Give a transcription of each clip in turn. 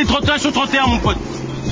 les 31 sur 31 mon pote.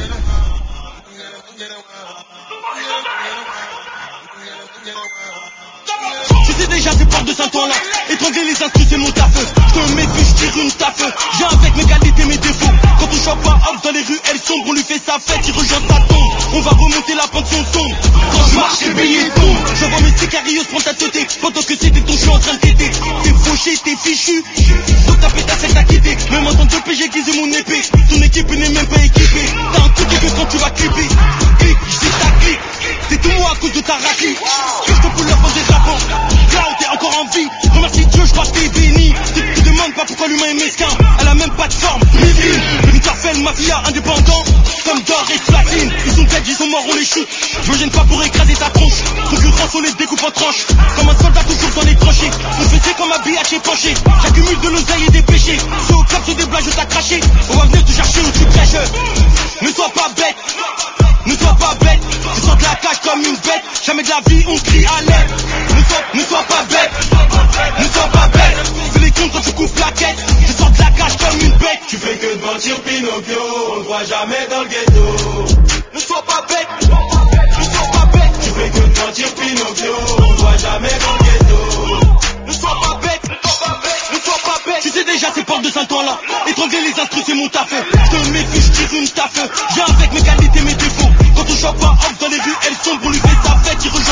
Tu sais déjà ces portes de Saint-Ouen là. Étrangler les instrus c'est mon taf. Je te mets puis je tire une taf. J'ai avec mes qualités mes défauts. Quand on chope pas off dans les rues elles sombres. On lui fait sa fête, il rejoint sa tombe. On va remonter la pension sombre. Quand je marche les billets tombent. Je vois mes sicarios prendre ta teuté. Pendant que c'était ton chien en train de téter. T'es fauché, t'es fichu. Donc ta pétasse elle t'a quitté. Même en tant que PG aiguisé mon épée. Ton équipe n'est même pas équipée. T'as un couteau que quand tu vas clipper. Clic, je dis ta clic. C'est tout moi à cause de ta raclée. Que je te pull up en dérapant. Là où t'es encore en vie. Remercie Dieu, je crois que t'es béni. Tu demandes pas pourquoi l'humain est mesquin. Elle a même pas de forme. Une carfelle, mafia, indépendant. Comme d'or et platine. Ils sont dead, ils sont morts, on les shoot. Je me gêne pas pour écraser ta tronche. Concurrence, on les découpe en tranches. Comme un soldat toujours dans les tranchées. Mon fessé comme un billachet penché. J'accumule de l'oseille et des péchés. Ceux au club, ceux des blagues, je t'ai craché. On va venir te chercher où tu prêches. Ne sois pas bête. Ne sois pas bête. Tu sors de la cage comme une bête. Jamais de la vie, on crie à l'aide. Ne sois pas bête. Ne sois pas bête. Fais les comptes quand tu coupes la quête. Tu sors de la cage comme une bête. Tu fais que de mentir Pinocchio, on ne voit jamais dans le ghetto. Ne sois pas bête. Ne sois pas bête. Tu fais que de mentir Pinocchio, on ne voit jamais dans le ghetto. Ne sois pas bête. Ne sois pas bête. Tu sais déjà ces portes de Saint-Ouen là. Étrangler les instrus c'est mon taf. Je te méfie, je tire une taf. Viens avec mes qualités mes défauts. Quand on chope pas off dans les rues elles sombres. On lui fait sa fête, il rejoint